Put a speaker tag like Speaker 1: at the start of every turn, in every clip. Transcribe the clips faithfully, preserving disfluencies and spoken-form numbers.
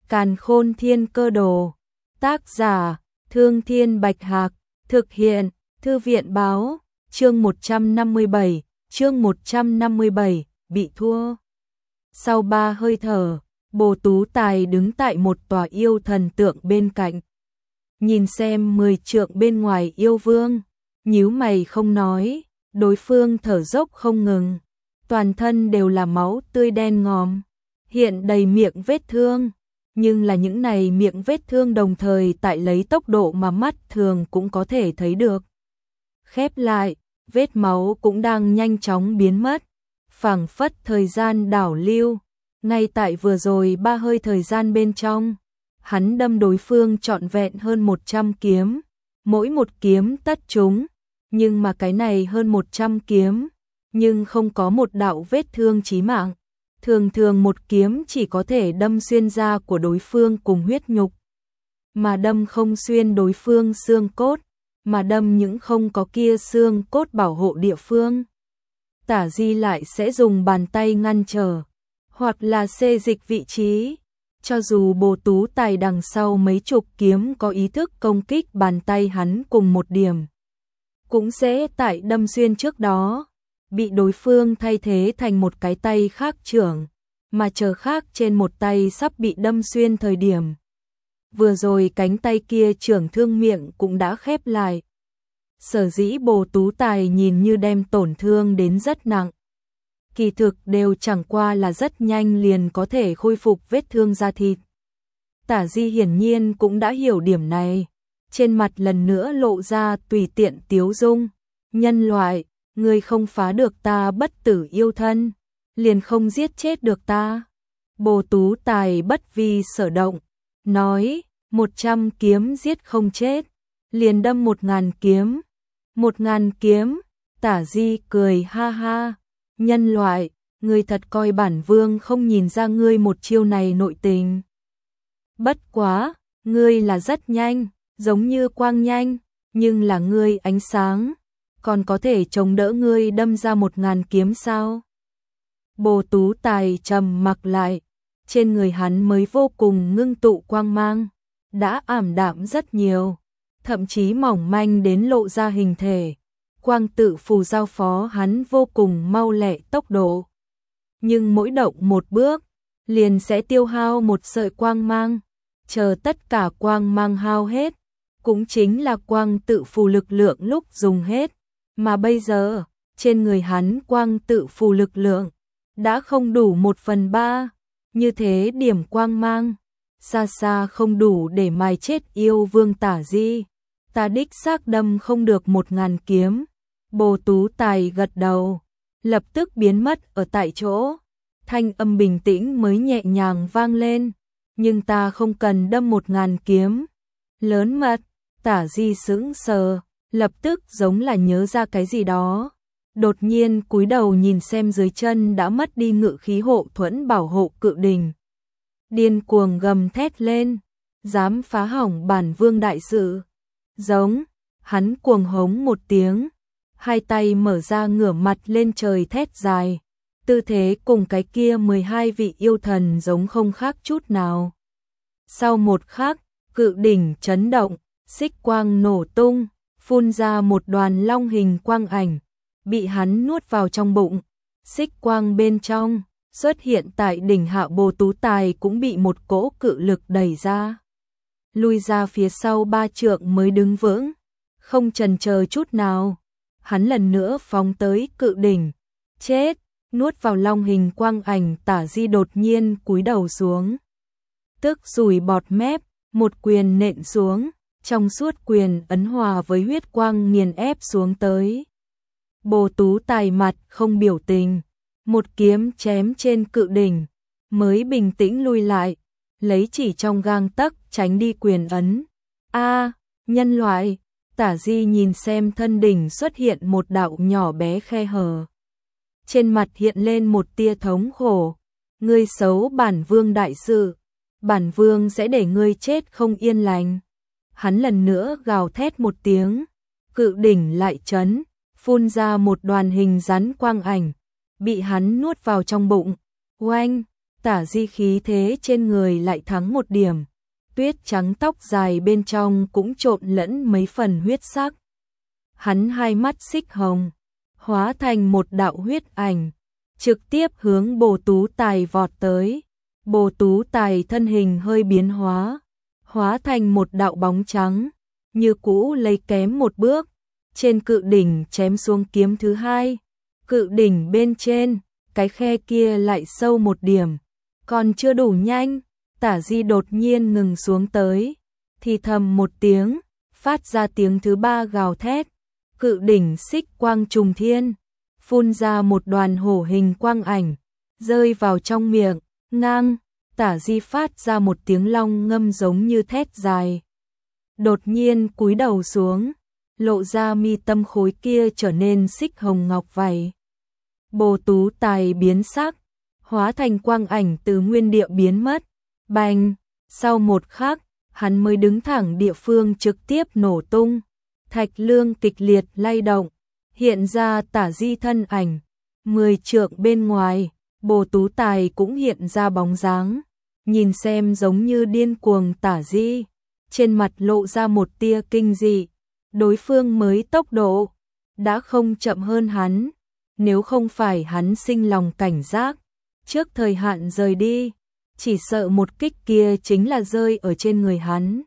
Speaker 1: Càn Khôn Thiên Cơ Đồ. Tác giả: Thương Thiên Bạch Hạc. Thực hiện: Thư viện Báo. Chương một trăm năm mươi bảy, chương một trăm năm mươi bảy, bị thua. Sau ba hơi thở, Bồ Tú Tài đứng tại một tòa yêu thần tượng bên cạnh. Nhìn xem mười trượng bên ngoài yêu vương, nhíu mày không nói, đối phương thở dốc không ngừng. Toàn thân đều là máu tươi đen ngòm, hiện đầy miệng vết thương. Nhưng là những này miệng vết thương đồng thời tại lấy tốc độ mà mắt thường cũng có thể thấy được. Khép lại, vết máu cũng đang nhanh chóng biến mất, phảng phất thời gian đảo lưu. Ngay tại vừa rồi ba hơi thời gian bên trong, hắn đâm đối phương trọn vẹn hơn một trăm kiếm, mỗi một kiếm tất trúng, nhưng mà cái này hơn một trăm kiếm, nhưng không có một đạo vết thương chí mạng. Thường thường một kiếm chỉ có thể đâm xuyên da của đối phương cùng huyết nhục, mà đâm không xuyên đối phương xương cốt, mà đâm những không có kia xương cốt bảo hộ địa phương. Tả Di lại sẽ dùng bàn tay ngăn trở, hoặc là xê dịch vị trí. Cho dù Bồ Tú Tài đằng sau mấy chục kiếm có ý thức công kích bàn tay hắn cùng một điểm, cũng sẽ tại đâm xuyên trước đó bị đối phương thay thế thành một cái tay khác trưởng, mà chờ khác trên một tay sắp bị đâm xuyên thời điểm. Vừa rồi cánh tay kia trưởng thương miệng cũng đã khép lại. Sở dĩ Bồ Tú Tài nhìn như đem tổn thương đến rất nặng, kỳ thực đều chẳng qua là rất nhanh liền có thể khôi phục vết thương da thịt. Tả Di hiển nhiên cũng đã hiểu điểm này, trên mặt lần nữa lộ ra tùy tiện tiếu dung. Nhân loại, ngươi không phá được ta bất tử yêu thân, liền không giết chết được ta. Bồ Tú Tài bất vi sở động, nói, một trăm kiếm giết không chết, liền đâm một ngàn kiếm. Một ngàn kiếm, Tả Di cười ha ha, nhân loại, ngươi thật coi bản vương không nhìn ra ngươi một chiêu này nội tình. Bất quá, ngươi là rất nhanh, giống như quang nhanh, nhưng là ngươi ánh sáng, còn có thể chống đỡ ngươi đâm ra một ngàn kiếm sao? Bồ Tú Tài trầm mặc lại, trên người hắn mới vô cùng ngưng tụ quang mang, đã ảm đạm rất nhiều, thậm chí mỏng manh đến lộ ra hình thể. Quang tự phù giao phó hắn vô cùng mau lẹ tốc độ, nhưng mỗi động một bước liền sẽ tiêu hao một sợi quang mang, chờ tất cả quang mang hao hết, cũng chính là quang tự phù lực lượng lúc dùng hết. Mà bây giờ, trên người hắn quang tự phù lực lượng đã không đủ một phần ba, như thế điểm quang mang, xa xa không đủ để mài chết yêu vương Tả Di. Ta đích xác đâm không được một ngàn kiếm. Bồ Tú Tài gật đầu, lập tức biến mất ở tại chỗ, thanh âm bình tĩnh mới nhẹ nhàng vang lên, nhưng ta không cần đâm một ngàn kiếm. Lớn mật, Tả Di sững sờ, lập tức giống là nhớ ra cái gì đó, đột nhiên cúi đầu nhìn xem dưới chân đã mất đi ngự khí hộ thuẫn bảo hộ cự đình. Điên cuồng gầm thét lên, dám phá hỏng bản vương đại sự. Giống, hắn cuồng hống một tiếng, hai tay mở ra ngửa mặt lên trời thét dài, tư thế cùng cái kia mười hai vị yêu thần giống không khác chút nào. Sau một khắc, cự đỉnh chấn động, xích quang nổ tung, phun ra một đoàn long hình quang ảnh, bị hắn nuốt vào trong bụng. Xích quang bên trong, xuất hiện tại đỉnh hạ Bồ Tú Tài cũng bị một cỗ cự lực đẩy ra, lui ra phía sau ba trượng mới đứng vững, không chần chờ chút nào. Hắn lần nữa phóng tới cự đỉnh, chết, nuốt vào long hình quang ảnh. Tả Di đột nhiên cúi đầu xuống, tức rủi bọt mép, một quyền nện xuống, trong suốt quyền ấn hòa với huyết quang nghiền ép xuống tới. Bồ Tú Tài mặt không biểu tình, một kiếm chém trên cự đỉnh, mới bình tĩnh lui lại, lấy chỉ trong gang tấc tránh đi quyền ấn. A, nhân loại. Tả Di nhìn xem thân đỉnh xuất hiện một đạo nhỏ bé khe hở, trên mặt hiện lên một tia thống khổ. Ngươi xấu bản vương đại sự, bản vương sẽ để ngươi chết không yên lành. Hắn lần nữa gào thét một tiếng, cự đỉnh lại chấn, phun ra một đoàn hình rắn quang ảnh, bị hắn nuốt vào trong bụng. Oanh, Tả Di khí thế trên người lại thắng một điểm, tuyết trắng tóc dài bên trong cũng trộn lẫn mấy phần huyết sắc. Hắn hai mắt xích hồng, hóa thành một đạo huyết ảnh, trực tiếp hướng Bồ Tú Tài vọt tới. Bồ Tú Tài thân hình hơi biến hóa, hóa thành một đạo bóng trắng, như cũ lấy kém một bước, trên cự đỉnh chém xuống kiếm thứ hai. Cự đỉnh bên trên, cái khe kia lại sâu một điểm, còn chưa đủ nhanh, Tả Di đột nhiên ngừng xuống tới, thì thầm một tiếng, phát ra tiếng thứ ba gào thét, cự đỉnh xích quang trùng thiên, phun ra một đoàn hổ hình quang ảnh, rơi vào trong miệng, ngang, Tả Di phát ra một tiếng long ngâm giống như thét dài. Đột nhiên cúi đầu xuống, lộ ra mi tâm khối kia trở nên xích hồng ngọc vảy. Bồ Tú Tài biến sắc, hóa thành quang ảnh từ nguyên địa biến mất. Bành, sau một khắc, hắn mới đứng thẳng địa phương trực tiếp nổ tung. Thạch lương kịch liệt lay động, hiện ra Tả Di thân ảnh. Mười trượng bên ngoài, Bồ Tú Tài cũng hiện ra bóng dáng. Nhìn xem giống như điên cuồng Tả Di, trên mặt lộ ra một tia kinh dị. Đối phương mới tốc độ, đã không chậm hơn hắn. Nếu không phải hắn sinh lòng cảnh giác, trước thời hạn rời đi, chỉ sợ một kích kia chính là rơi ở trên người hắn.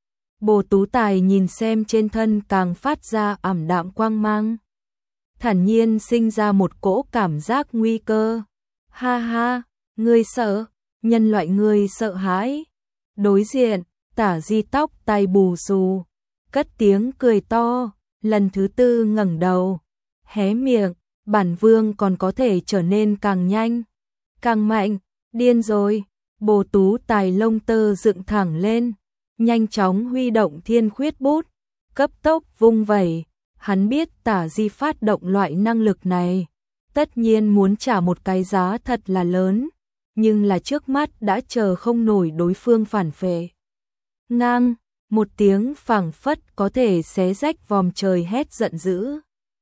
Speaker 1: Bồ Tú Tài nhìn xem trên thân càng phát ra ảm đạm quang mang, thản nhiên sinh ra một cỗ cảm giác nguy cơ. Ha ha, ngươi sợ, nhân loại ngươi sợ hãi. Đối diện, Tả Di tóc tai bù xù, cất tiếng cười to, lần thứ tư ngẩng đầu, hé miệng, bản vương còn có thể trở nên càng nhanh, càng mạnh, điên rồi. Bồ Tú Tài lông tơ dựng thẳng lên, nhanh chóng huy động thiên khuyết bút, cấp tốc vung vẩy. Hắn biết Tả Di phát động loại năng lực này, tất nhiên muốn trả một cái giá thật là lớn, nhưng là trước mắt đã chờ không nổi đối phương phản phệ. Ngang, một tiếng phảng phất có thể xé rách vòm trời hét giận dữ.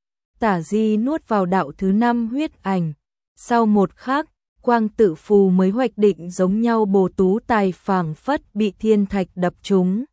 Speaker 1: Tả Di nuốt vào đạo thứ năm huyết ảnh, sau một khắc, quang tự phù mới hoạch định giống nhau. Bồ Tú Tài phảng phất bị thiên thạch đập trúng,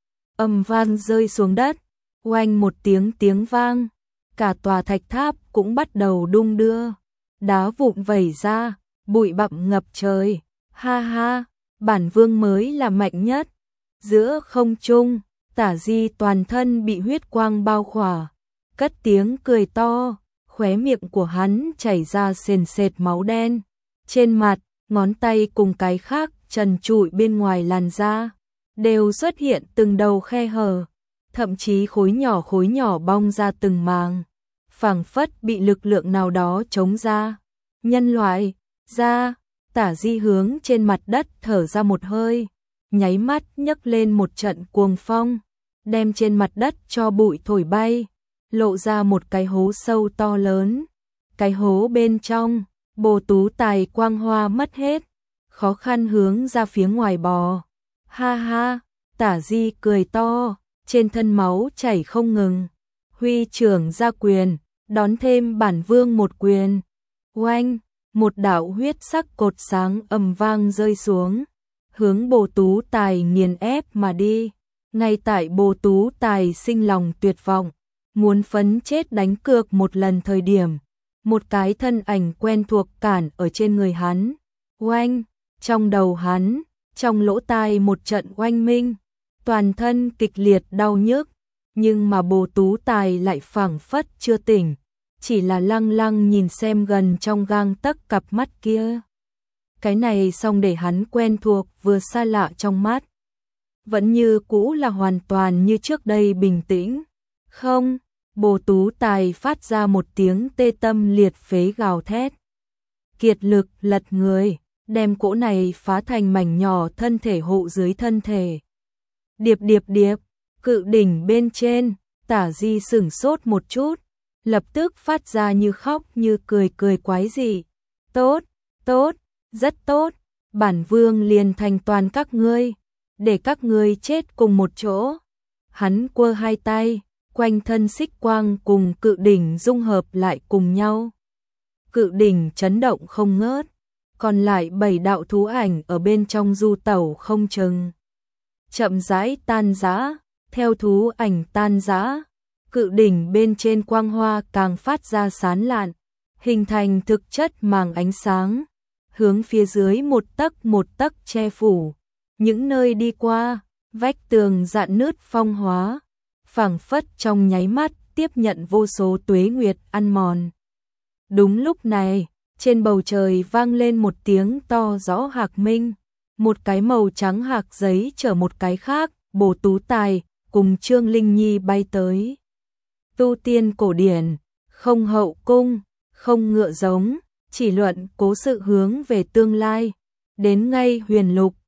Speaker 1: ầm vang rơi xuống đất, oanh một tiếng tiếng vang, cả tòa thạch tháp cũng bắt đầu đung đưa, đá vụn vẩy ra, bụi bặm ngập trời. Ha ha, bản vương mới là mạnh nhất. Giữa không trung, Tả Di toàn thân bị huyết quang bao khỏa, cất tiếng cười to, khóe miệng của hắn chảy ra sền sệt máu đen. Trên mặt, ngón tay cùng cái khác trần trụi bên ngoài làn da đều xuất hiện từng đầu khe hở, thậm chí khối nhỏ khối nhỏ bong ra từng màng, phảng phất bị lực lượng nào đó chống ra. Nhân loại, ra, Tả Di hướng trên mặt đất thở ra một hơi, nháy mắt nhấc lên một trận cuồng phong, đem trên mặt đất cho bụi thổi bay, lộ ra một cái hố sâu to lớn. Cái hố bên trong, Bồ Tú Tài quang hoa mất hết, khó khăn hướng ra phía ngoài bò. Ha ha, Tả Di cười to, trên thân máu chảy không ngừng, huy trưởng ra quyền, đón thêm bản vương một quyền. Oanh, một đạo huyết sắc cột sáng ầm vang rơi xuống, hướng Bồ Tú Tài nghiền ép mà đi. Ngay tại Bồ Tú Tài sinh lòng tuyệt vọng, muốn phấn chết đánh cược một lần thời điểm, một cái thân ảnh quen thuộc cản ở trên người hắn. Oanh, trong đầu hắn, trong lỗ tai một trận oanh minh, toàn thân kịch liệt đau nhức, nhưng mà Bồ Tú Tài lại phảng phất chưa tỉnh, chỉ là lăng lăng nhìn xem gần trong gang tấc cặp mắt kia. Cái này xong để hắn quen thuộc vừa xa lạ trong mắt, vẫn như cũ là hoàn toàn như trước đây bình tĩnh. Không, Bồ Tú Tài phát ra một tiếng tê tâm liệt phế gào thét. Kiệt lực lật người, đem cỗ này phá thành mảnh nhỏ thân thể hộ dưới thân thể. Điệp điệp điệp, cự đỉnh bên trên, Tả Di sửng sốt một chút, lập tức phát ra như khóc như cười cười quái dị. Tốt, tốt, rất tốt, bản vương liền thành toàn các ngươi, để các ngươi chết cùng một chỗ. Hắn quơ hai tay, quanh thân xích quang cùng cự đỉnh dung hợp lại cùng nhau. Cự đỉnh chấn động không ngớt, còn lại bảy đạo thú ảnh ở bên trong du tẩu không chừng. Chậm rãi tan rã, theo thú ảnh tan rã, cự đỉnh bên trên quang hoa càng phát ra sáng lạn, hình thành thực chất màng ánh sáng, hướng phía dưới một tấc một tấc che phủ, những nơi đi qua, vách tường rạn nứt phong hóa, phảng phất trong nháy mắt tiếp nhận vô số tuế nguyệt ăn mòn. Đúng lúc này, trên bầu trời vang lên một tiếng to rõ hạc minh, một cái màu trắng hạc giấy chở một cái khác, Bồ Tú Tài cùng Trương Linh Nhi bay tới. Tu tiên cổ điển, không hậu cung, không ngựa giống, chỉ luận cố sự hướng về tương lai, đến ngay huyền lục,